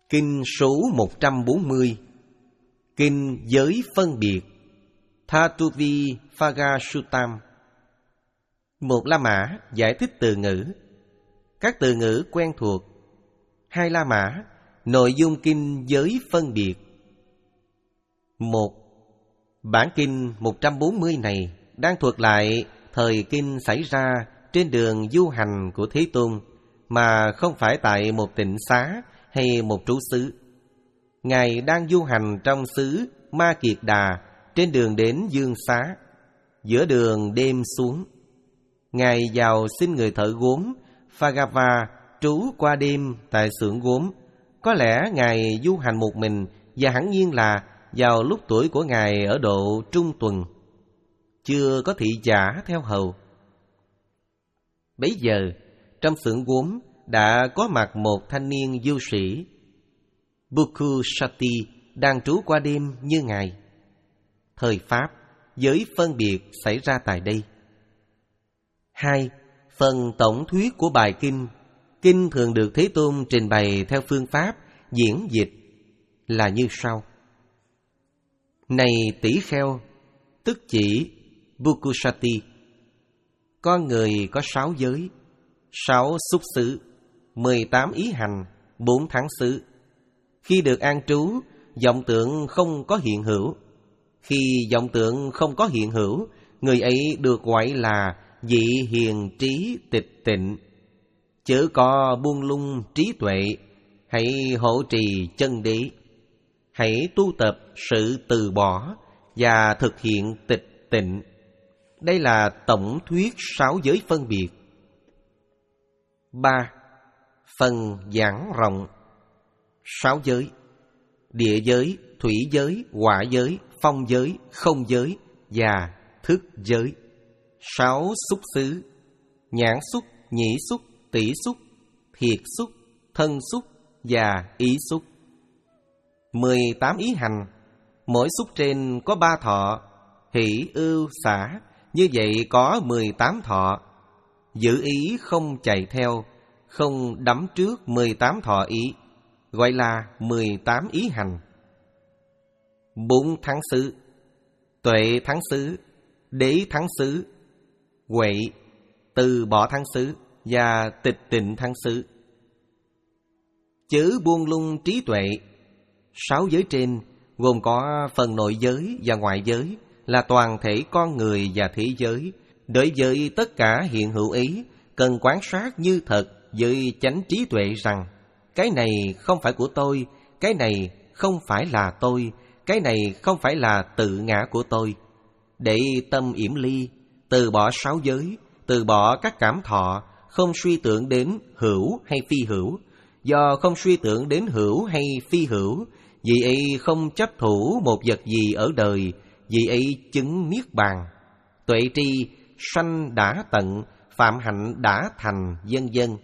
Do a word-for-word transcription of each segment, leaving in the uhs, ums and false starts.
Kinh số một trăm bốn mươi. Kinh Giới Phân Biệt, Thatuvi Phaga Suttam. Một La Mã giải thích từ ngữ. Các từ ngữ quen thuộc. Hai La Mã, nội dung kinh Giới Phân Biệt. Một. Bản kinh một trăm bốn mươi này đang thuật lại thời kinh xảy ra trên đường du hành của Thế Tôn, mà không phải tại một tịnh xá hay một trú xứ. Ngài đang du hành trong xứ Ma Kiệt Đà trên đường đến Dương Xá. Giữa đường đêm xuống, Ngài vào xin người thợ gốm Phagava trú qua đêm tại xưởng gốm. Có lẽ Ngài du hành một mình, và hẳn nhiên là vào lúc tuổi của Ngài ở độ trung tuần, chưa có thị giả theo hầu. Bấy giờ, trong xưởng gốm đã có mặt một thanh niên du sĩ Bhikkhu Sati đang trú qua đêm như Ngài. Thời Pháp, giới phân biệt xảy ra tại đây. Hai. Phần tổng thuyết của bài kinh. Kinh thường được Thế Tôn trình bày theo phương pháp diễn dịch là như sau. Này tỷ kheo, tức chỉ Bhikkhu Sati, con người có sáu giới, sáu xúc xứ, mười tám ý hành, bốn thắng xứ. Khi được an trú, vọng tượng không có hiện hữu. Khi vọng tượng không có hiện hữu, người ấy được gọi là vị hiền trí tịch tịnh. Chớ có buông lung trí tuệ, hãy hộ trì chân đế. Hãy tu tập sự từ bỏ và thực hiện tịch tịnh. Đây là tổng thuyết sáu giới phân biệt. Ba. Phần giảng rộng. Sáu giới: địa giới, thủy giới, hỏa giới, phong giới, không giới và thức giới. Sáu xúc xứ: nhãn xúc, nhĩ xúc, tỷ xúc, thiệt xúc, thân xúc và ý xúc. Mười tám ý hành: mỗi xúc trên có ba thọ, hỷ, ưu, xả. Như vậy có mười tám thọ. Giữ ý không chạy theo, không đắm trước mười tám thọ ý, gọi là mười tám ý hành. Bốn thắng xứ: tuệ thắng xứ, đế thắng xứ, huệ, từ bỏ thắng xứ và tịch tịnh thắng xứ. Chớ buông lung trí tuệ. Sáu giới trên gồm có phần nội giới và ngoại giới, là toàn thể con người và thế giới. Đối với tất cả hiện hữu ý, cần quan sát như thật với chánh trí tuệ rằng cái này không phải của tôi, cái này không phải là tôi, cái này không phải là tự ngã của tôi. Để tâm yểm ly, từ bỏ sáu giới, từ bỏ các cảm thọ, không suy tưởng đến hữu hay phi hữu. Do không suy tưởng đến hữu hay phi hữu, vì ấy không chấp thủ một vật gì ở đời, vì ấy chứng niết bàn. Tuệ tri sanh đã tận, phạm hạnh đã thành, vân vân.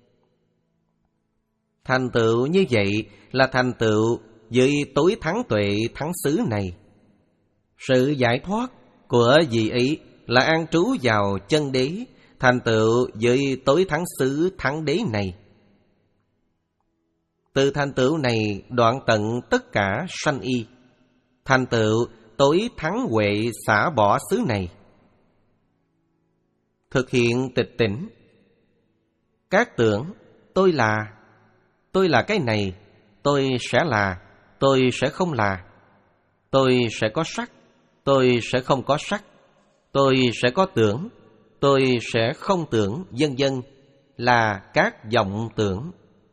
Thành tựu như vậy là thành tựu với tối thắng tuệ thắng xứ này. Sự giải thoát của vị ấy là an trú vào chân đế, thành tựu với tối thắng xứ thắng đế này. Từ thành tựu này đoạn tận tất cả sanh y. Thành tựu tối thắng huệ xả bỏ xứ này. Thực hiện tịch tỉnh. Các tưởng tôi là, tôi là cái này, tôi sẽ là, tôi sẽ không là, tôi sẽ có sắc, tôi sẽ không có sắc, tôi sẽ có tưởng, tôi sẽ không tưởng, vân vân, là các vọng tưởng.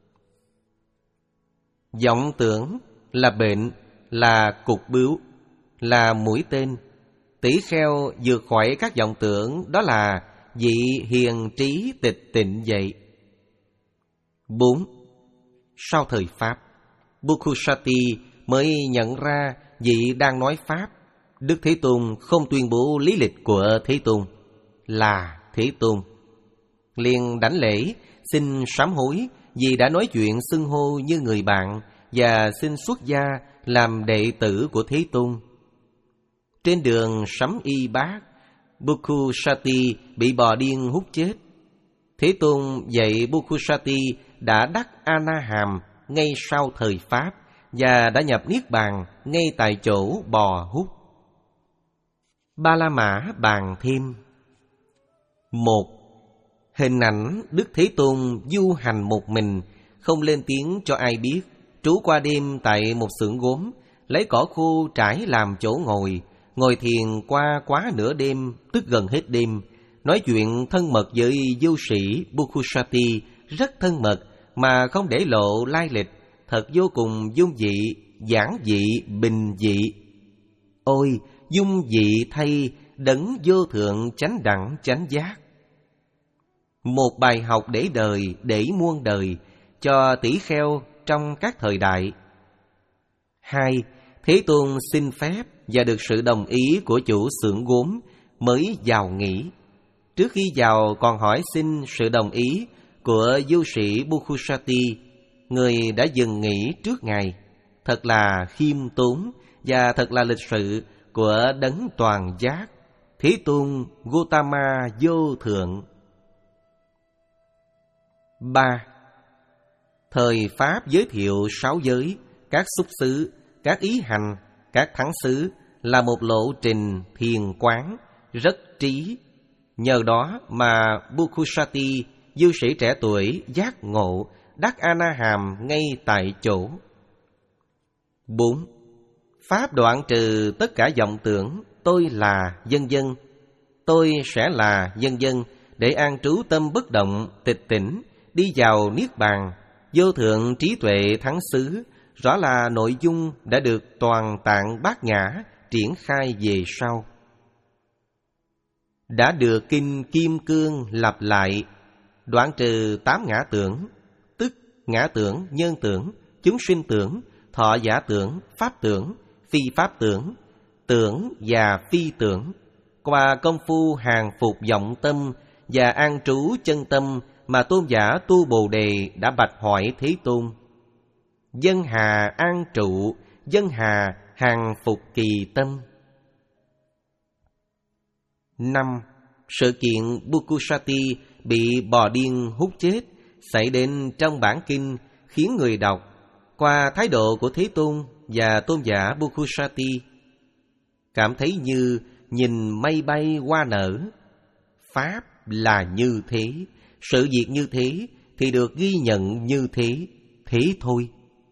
Vọng tưởng là bệnh, là cục bướu, là mũi tên. Tỷ kheo vượt khỏi các vọng tưởng, đó là vị hiền trí tịch tịnh vậy. Bốn. Sau thời Pháp, Bhikkhu Sati mới nhận ra vị đang nói Pháp. Đức Thế Tôn không tuyên bố lý lịch của Thế Tôn là Thế Tôn. Liền đảnh lễ, xin sám hối vì đã nói chuyện xưng hô như người bạn, và xin xuất gia làm đệ tử của Thế Tôn. Trên đường sắm y bát, Bhikkhu Sati bị bò điên hút chết. Thế Tôn dạy Bhikkhu Sati đã đắc A Na Hàm ngay sau thời Pháp và đã nhập Niết Bàn ngay tại chỗ bò hút. Ba La Mã bàn thêm. Một, hình ảnh Đức Thế Tôn du hành một mình, không lên tiếng cho ai biết, trú qua đêm tại một xưởng gốm, lấy cỏ khô trải làm chỗ ngồi, ngồi thiền qua quá nửa đêm, tức gần hết đêm, nói chuyện thân mật với du sĩ Bukhushati, rất thân mật mà không để lộ lai lịch, thật vô cùng dung dị, giản dị, bình dị. Ôi, dung dị thay đấng vô thượng chánh đẳng chánh giác. Một bài học để đời, để muôn đời, cho tỷ kheo trong các thời đại. Hai, Thế Tôn xin phép và được sự đồng ý của chủ xưởng gốm mới vào nghỉ. Trước khi vào còn hỏi xin sự đồng ý của du sĩ Bukhushati, người đã dừng nghỉ trước ngày. Thật là khiêm tốn và thật là lịch sự của đấng toàn giác, Thế Tôn Gautama vô thượng. Ba, thời Pháp giới thiệu sáu giới, các xúc xứ, các ý hành, các thắng xứ là một lộ trình thiền quán rất trí. Nhờ đó mà Bukhushati, du sĩ trẻ tuổi giác ngộ, đắc A-na-hàm ngay tại chỗ. Bốn, Pháp đoạn trừ tất cả vọng tưởng tôi là vân vân. Tôi sẽ là vân vân để an trú tâm bất động, tịch tỉnh, đi vào Niết Bàn, vô thượng trí tuệ thắng xứ, rõ là nội dung đã được toàn tạng bát nhã triển khai về sau. Đã được Kinh Kim Cương lặp lại, đoạn trừ tám ngã tưởng, tức ngã tưởng, nhân tưởng, chúng sinh tưởng, thọ giả tưởng, pháp tưởng, phi pháp tưởng, tưởng và phi tưởng, qua công phu hàng phục vọng tâm và an trú chân tâm mà tôn giả Tu Bồ Đề đã bạch hỏi Thế Tôn. Dân hà an trụ, dân hà hàng phục kỳ tâm. Năm, sự kiện Bukhushati bị bò điên hút chết xảy đến trong bản kinh khiến người đọc, qua thái độ của Thế Tôn và tôn giả Bukhushati, cảm thấy như nhìn mây bay hoa nở. Pháp là như thế, sự việc như thế thì được ghi nhận như thế, thế thôi.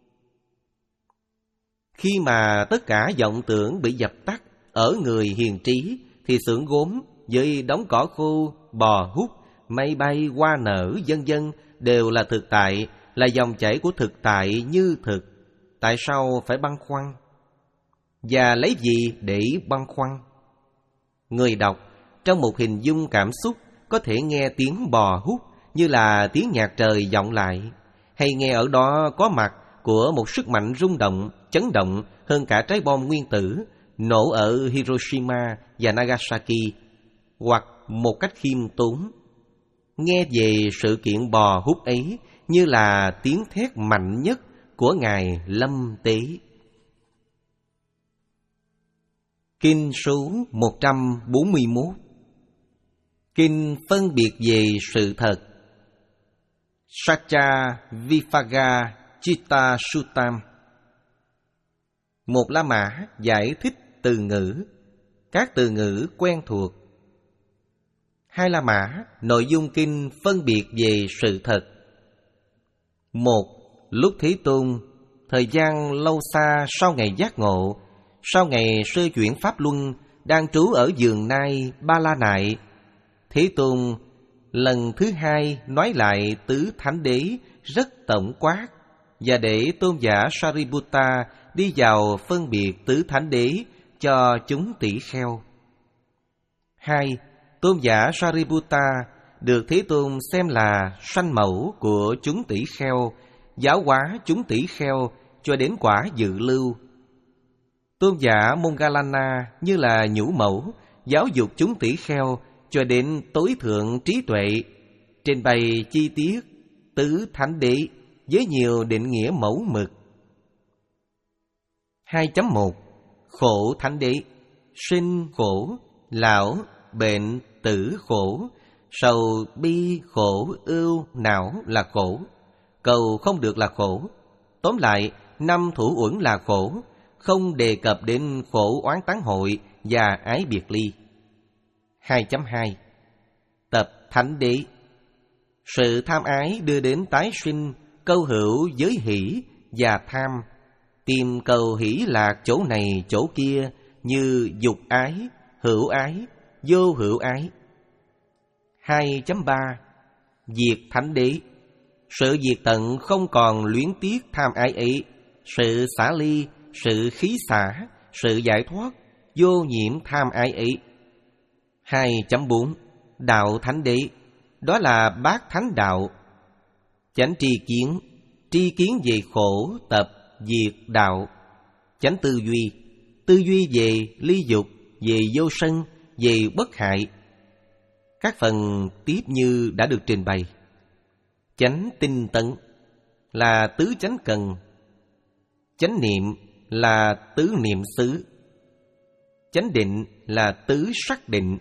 Khi mà tất cả vọng tưởng bị dập tắt ở người hiền trí, thì xưởng gốm với đống cỏ khô, bò hút, mây bay hoa nở vân vân đều là thực tại, là dòng chảy của thực tại như thực. Tại sao phải băn khoăn? Và lấy gì để băn khoăn? Người đọc trong một hình dung cảm xúc có thể nghe tiếng bò hút như là tiếng nhạc trời vọng lại, hay nghe ở đó có mặt của một sức mạnh rung động, chấn động hơn cả trái bom nguyên tử nổ ở Hiroshima và Nagasaki, hoặc một cách khiêm tốn, nghe về sự kiện bò hút ấy như là tiếng thét mạnh nhất của Ngài Lâm Tế. Kinh số một trăm bốn mươi mốt. Kinh phân biệt về sự thật. Satya Viphaga Chitta Suttam. Một La Mã giải thích từ ngữ, các từ ngữ quen thuộc. Hai La Mã, nội dung kinh phân biệt về sự thật. Một, lúc Thế Tôn, thời gian lâu xa sau ngày giác ngộ, sau ngày sơ chuyển Pháp Luân, đang trú ở giường nai Ba La Nại, Thế Tôn lần thứ hai nói lại tứ thánh đế rất tổng quát, và để tôn giả Sariputta đi vào phân biệt tứ thánh đế cho chúng tỷ kheo. Hai, tôn giả Sariputta được Thế Tôn xem là sanh mẫu của chúng tỷ kheo, giáo hóa chúng tỷ kheo cho đến quả dự lưu. Tôn giả Moggallana như là nhũ mẫu, giáo dục chúng tỷ kheo cho đến tối thượng trí tuệ, trình bày chi tiết tứ thánh đế với nhiều định nghĩa mẫu mực. hai chấm một. Khổ thánh đế. Sinh khổ, lão, bệnh, tử khổ, sầu, bi, khổ, ưu, não là khổ, cầu không được là khổ, Tóm lại, năm thủ uẩn là khổ, không đề cập đến khổ oán tán hội và ái biệt ly. hai chấm hai Tập Thánh Đế. Sự tham ái đưa đến tái sinh, câu hữu giới hỷ và tham. Tìm cầu hỷ lạc chỗ này chỗ kia như dục ái, hữu ái, vô hữu ái. hai chấm ba Diệt Thánh Đế. Sự diệt tận không còn luyến tiếc tham ái ấy, sự xả ly, sự khí xả, sự giải thoát, vô nhiễm tham ái ấy. hai chấm bốn Đạo Thánh Đế. Đó là bát thánh đạo. Chánh tri kiến. Tri kiến về khổ, tập, diệt, đạo. Chánh tư duy. Tư duy về ly dục, về vô sân, về bất hại. Các phần tiếp như đã được trình bày. Chánh tinh tấn là tứ chánh cần. Chánh niệm là tứ niệm xứ. Chánh định là tứ sắc định.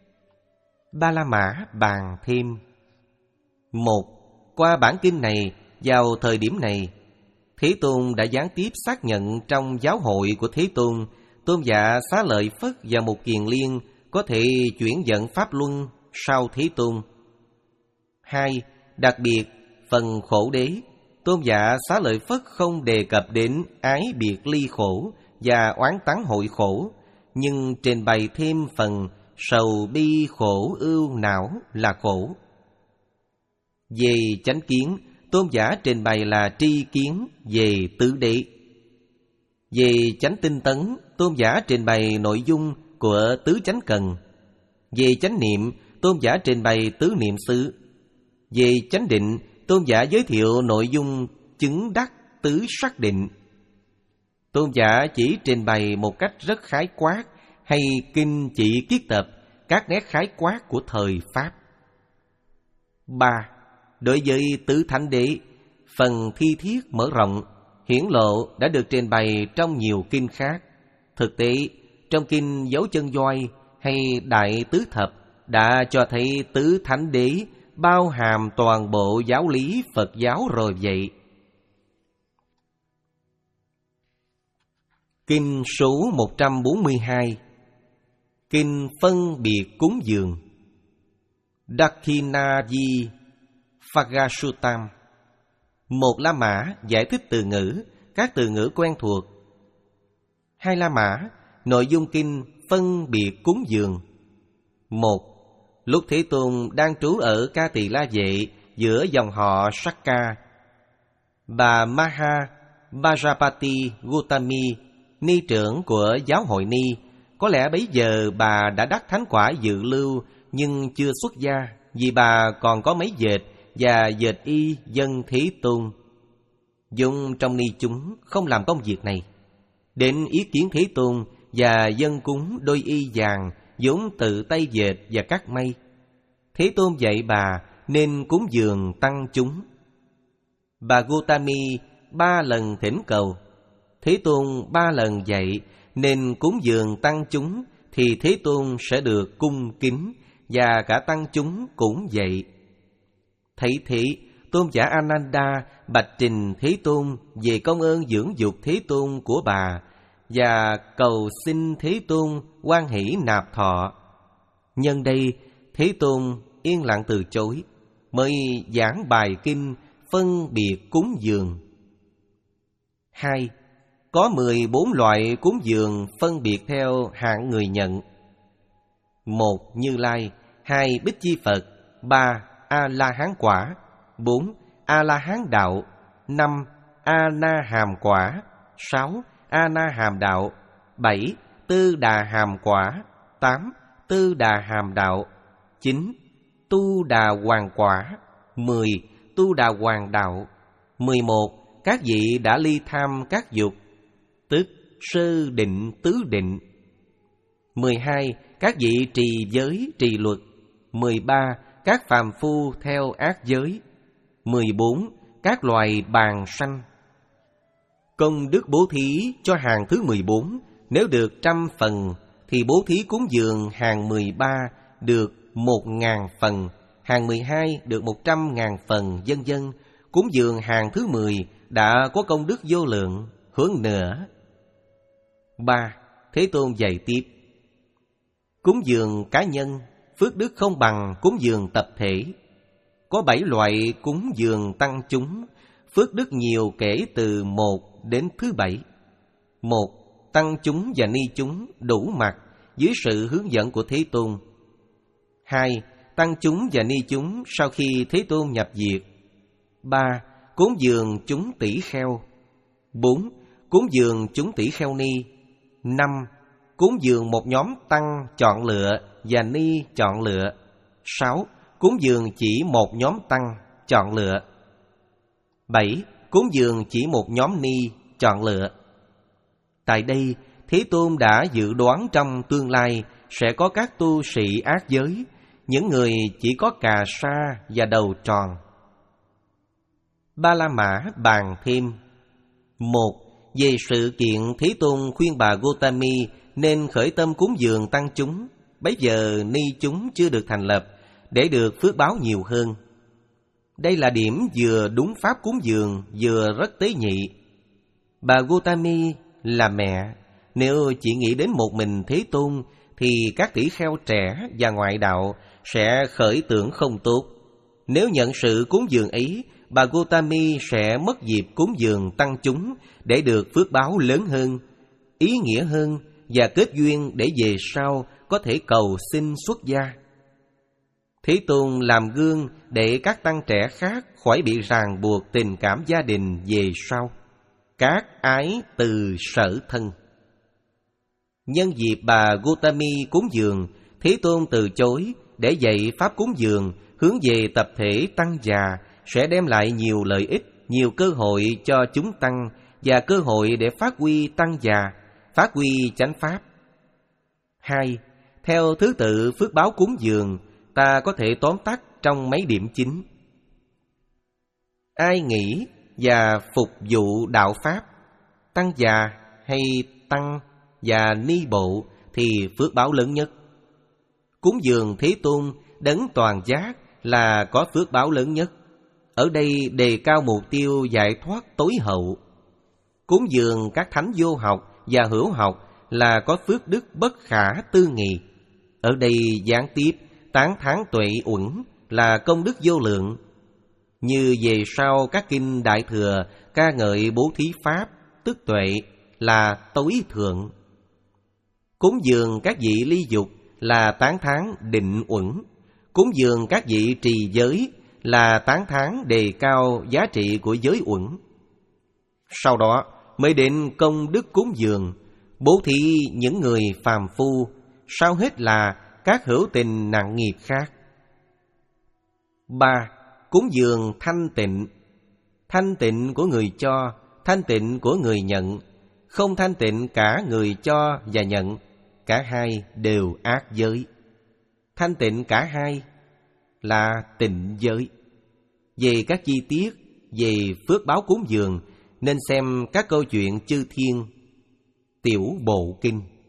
Ba La Mã bàn thêm. Một, qua bản kinh này, vào thời điểm này, Thế Tôn đã gián tiếp xác nhận trong giáo hội của Thế Tôn, Tôn giả Xá Lợi Phất và Mục Kiền Liên có thể chuyển dẫn Pháp Luân sau Thế Tôn. Hai, đặc biệt, phần khổ đế, Tôn giả Xá Lợi Phất không đề cập đến ái biệt ly khổ và oán tán hội khổ, nhưng trình bày thêm phần sầu bi khổ ưu não là khổ. Về chánh kiến, Tôn giả trình bày là tri kiến về tứ đế. Về chánh tinh tấn, Tôn giả trình bày nội dung của tứ chánh cần. Về chánh niệm, Tôn giả trình bày tứ niệm xứ. Về chánh định, Tôn giả giới thiệu nội dung chứng đắc tứ sắc định. Tôn giả chỉ trình bày một cách rất khái quát, hay kinh chỉ kiết tập các nét khái quát của thời Pháp. Ba, đối với tứ thánh đế, phần thi thiết mở rộng, hiển lộ đã được trình bày trong nhiều kinh khác. Thực tế, trong kinh Dấu Chân Voi hay Đại Tứ Thập đã cho thấy tứ thánh đế bao hàm toàn bộ giáo lý Phật giáo rồi vậy. Kinh số một trăm bốn mươi hai. Kinh phân biệt cúng dường. Dakkhināji Phaggasuttam. Một La Mã giải thích từ ngữ, các từ ngữ quen thuộc. Hai La Mã, nội dung kinh phân biệt cúng dường. Một, lúc Thế Tôn đang trú ở Ca Tỳ La Vệ giữa dòng họ Sakka, bà Maha Bajapati Gautami, ni trưởng của giáo hội Ni, có lẽ bấy giờ bà đã đắc thánh quả dự lưu nhưng chưa xuất gia, vì bà còn có mấy dệt và dệt y dân Thế Tôn. Dung trong ni chúng không làm công việc này. Đến ý kiến Thế Tôn và dân cúng đôi y vàng vốn tự tay dệt và cắt may. Thế Tôn dạy bà nên cúng dường tăng chúng. Bà Gautami ba lần thỉnh cầu. Thế Tôn ba lần dạy nên cúng dường tăng chúng thì Thế Tôn sẽ được cung kính, và cả tăng chúng cũng vậy. Thấy thế, Tôn giả Ananda bạch trình Thế Tôn về công ơn dưỡng dục Thế Tôn của bà và cầu xin Thế Tôn hoan hỷ nạp thọ. Nhân đây, Thế Tôn yên lặng từ chối, mới giảng bài kinh phân biệt cúng dường. Hai, có mười bốn loại cúng dường phân biệt theo hạng người nhận. Một, Như Lai. Hai, Bích Chi Phật. Ba, A-la-hán quả. Bốn, A-la-hán đạo. Năm, A-na-hàm quả. Sáu, A-na-hàm đạo. Bảy, Tư Đà hàm quả. Tám, Tư Đà hàm đạo. Chín, Tu Đà hoàng quả. Mười, Tu Đà hoàng đạo. Mười một, các vị đã ly tham các dục, tức sơ định tứ định. Mười hai, các vị trì giới trì luật. Mười ba, các phàm phu theo ác giới. Mười bốn, các loài bàn sanh. Công đức bố thí cho hàng thứ mười bốn, nếu được trăm phần, thì bố thí cúng dường hàng mười ba được một ngàn phần, hàng mười hai được một trăm ngàn phần, vân vân. Cúng dường hàng thứ mười đã có công đức vô lượng, huống nữa. Ba. Thế Tôn dạy tiếp: cúng dường cá nhân, phước đức không bằng cúng dường tập thể. Có bảy loại cúng dường tăng chúng, phước đức nhiều kể từ một đến thứ bảy. Một, tăng chúng và ni chúng đủ mặt dưới sự hướng dẫn của Thế Tôn. Hai, tăng chúng và ni chúng sau khi Thế Tôn nhập diệt. Ba, cúng dường chúng tỷ kheo. Bốn, cúng dường chúng tỷ kheo ni. Năm, cúng dường một nhóm tăng chọn lựa và ni chọn lựa. Sáu, cúng dường chỉ một nhóm tăng chọn lựa. Bảy, cúng dường chỉ một nhóm ni chọn lựa. Tại đây, Thế Tôn đã dự đoán trong tương lai sẽ có các tu sĩ ác giới, những người chỉ có cà sa và đầu tròn. Ba La Mã bàn thêm: một, về sự kiện Thế Tôn khuyên bà Gotami nên khởi tâm cúng dường tăng chúng, bấy giờ ni chúng chưa được thành lập, để được phước báo nhiều hơn. Đây là điểm vừa đúng pháp cúng dường, vừa rất tế nhị. Bà Gotami là mẹ, nếu chỉ nghĩ đến một mình Thế Tôn thì các tỷ kheo trẻ và ngoại đạo sẽ khởi tưởng không tốt. Nếu nhận sự cúng dường ấy, bà Gotami sẽ mất dịp cúng dường tăng chúng để được phước báo lớn hơn, ý nghĩa hơn và kết duyên để về sau có thể cầu xin xuất gia. Thế Tôn làm gương để các tăng trẻ khác khỏi bị ràng buộc tình cảm gia đình về sau. Các ái từ sở thân. Nhân dịp bà Gotami cúng dường, Thế Tôn từ chối để dạy pháp cúng dường hướng về tập thể tăng già sẽ đem lại nhiều lợi ích, nhiều cơ hội cho chúng tăng và cơ hội để phát huy tăng già, phát huy chánh pháp. Hai, theo thứ tự phước báo cúng dường, ta có thể tóm tắt trong mấy điểm chính. Ai nghĩ và phục vụ đạo pháp, tăng già hay tăng và ni bộ thì phước báo lớn nhất. Cúng dường Thế Tôn đấng toàn giác là có phước báo lớn nhất. Ở đây đề cao mục tiêu giải thoát tối hậu. Cúng dường các thánh vô học và hữu học là có phước đức bất khả tư nghị. Ở đây gián tiếp tán thán tuệ uẩn là công đức vô lượng. Như về sau các kinh Đại Thừa ca ngợi bố thí pháp, tức tuệ là tối thượng. Cúng dường các vị ly dục là tán thán định uẩn. Cúng dường các vị trì giới là tán thán đề cao giá trị của giới uẩn. Sau đó mới đến công đức cúng dường, bố thí những người phàm phu, sau hết là các hữu tình nặng nghiệp khác. Ba, cúng dường thanh tịnh. Thanh tịnh của người cho, thanh tịnh của người nhận. Không thanh tịnh cả người cho và nhận, cả hai đều ác giới. Thanh tịnh cả hai là tịnh giới. Về các chi tiết về phước báo cúng dường nên xem các câu chuyện chư thiên, Tiểu Bộ Kinh.